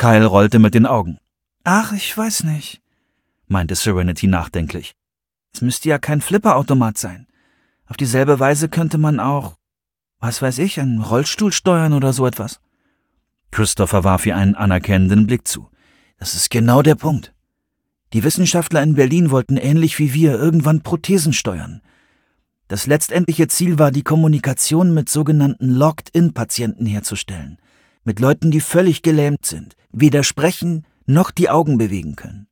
Kyle rollte mit den Augen. »Ach, ich weiß nicht«, meinte Serenity nachdenklich. »Es müsste ja kein Flipperautomat sein. Auf dieselbe Weise könnte man auch, was weiß ich, einen Rollstuhl steuern oder so etwas.« Christopher warf ihr einen anerkennenden Blick zu. »Das ist genau der Punkt. Die Wissenschaftler in Berlin wollten ähnlich wie wir irgendwann Prothesen steuern. Das letztendliche Ziel war, die Kommunikation mit sogenannten Locked-In-Patienten herzustellen. Mit Leuten, die völlig gelähmt sind, weder sprechen noch die Augen bewegen können.«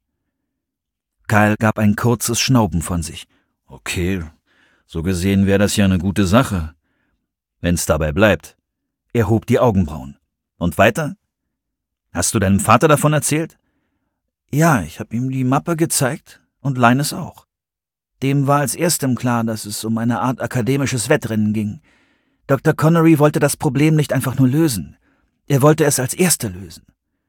Kyle gab ein kurzes Schnauben von sich. »Okay, so gesehen wäre das ja eine gute Sache. Wenn's dabei bleibt.« Er hob die Augenbrauen. »Und weiter? Hast du deinem Vater davon erzählt?« »Ja, ich habe ihm die Mappe gezeigt und Linus auch. Dem war als erstem klar, dass es um eine Art akademisches Wettrennen ging. Dr. Connery wollte das Problem nicht einfach nur lösen. Er wollte es als Erster lösen.«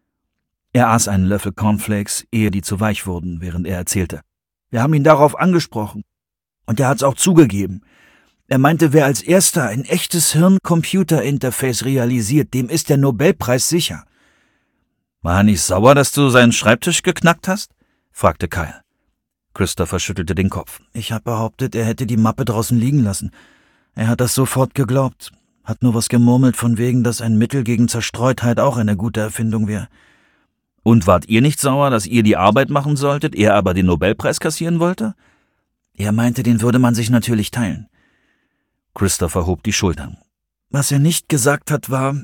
Er aß einen Löffel Cornflakes, ehe die zu weich wurden, während er erzählte. »Wir haben ihn darauf angesprochen. Und er hat's auch zugegeben. Er meinte, wer als Erster ein echtes Hirn-Computer-Interface realisiert, dem ist der Nobelpreis sicher.« »War er nicht sauer, dass du seinen Schreibtisch geknackt hast?« fragte Kyle. Christopher schüttelte den Kopf. »Ich habe behauptet, er hätte die Mappe draußen liegen lassen. Er hat das sofort geglaubt. Hat nur was gemurmelt von wegen, dass ein Mittel gegen Zerstreutheit auch eine gute Erfindung wäre.« »Und wart ihr nicht sauer, dass ihr die Arbeit machen solltet, er aber den Nobelpreis kassieren wollte?« »Er meinte, den würde man sich natürlich teilen.« Christopher hob die Schultern. »Was er nicht gesagt hat, war,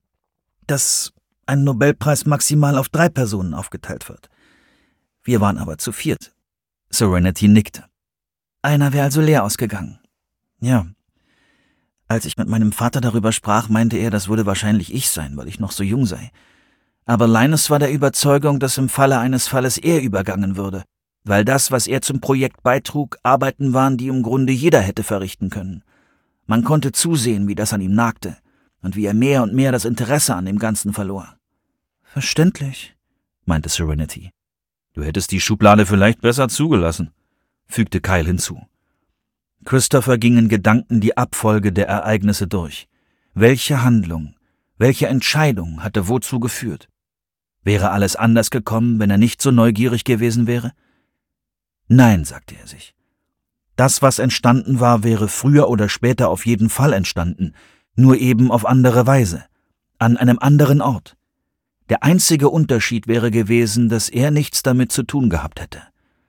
dass ein Nobelpreis maximal auf 3 Personen aufgeteilt wird. Wir waren aber zu 4. Serenity nickte. »Einer wäre also leer ausgegangen.« »Ja. Als ich mit meinem Vater darüber sprach, meinte er, das würde wahrscheinlich ich sein, weil ich noch so jung sei. Aber Linus war der Überzeugung, dass im Falle eines Falles er übergangen würde, weil das, was er zum Projekt beitrug, Arbeiten waren, die im Grunde jeder hätte verrichten können. Man konnte zusehen, wie das an ihm nagte und wie er mehr und mehr das Interesse an dem Ganzen verlor.« »Verständlich«, meinte Serenity. »Du hättest die Schublade vielleicht besser zugelassen«, fügte Kyle hinzu. Christopher ging in Gedanken die Abfolge der Ereignisse durch. Welche Handlung, welche Entscheidung hatte wozu geführt? Wäre alles anders gekommen, wenn er nicht so neugierig gewesen wäre? Nein, sagte er sich. Das, was entstanden war, wäre früher oder später auf jeden Fall entstanden, nur eben auf andere Weise, an einem anderen Ort. Der einzige Unterschied wäre gewesen, dass er nichts damit zu tun gehabt hätte.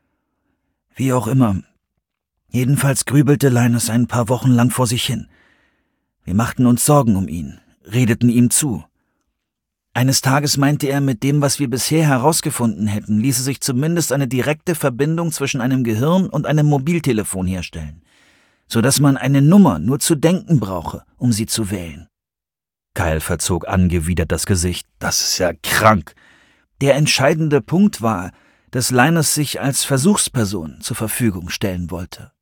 Wie auch immer. Jedenfalls grübelte Linus ein paar Wochen lang vor sich hin. Wir machten uns Sorgen um ihn, redeten ihm zu. Eines Tages meinte er, mit dem, was wir bisher herausgefunden hätten, ließe sich zumindest eine direkte Verbindung zwischen einem Gehirn und einem Mobiltelefon herstellen, sodass man eine Nummer nur zu denken brauche, um sie zu wählen. Kyle verzog angewidert das Gesicht. »Das ist ja krank.« Der entscheidende Punkt war, dass Linus sich als Versuchsperson zur Verfügung stellen wollte.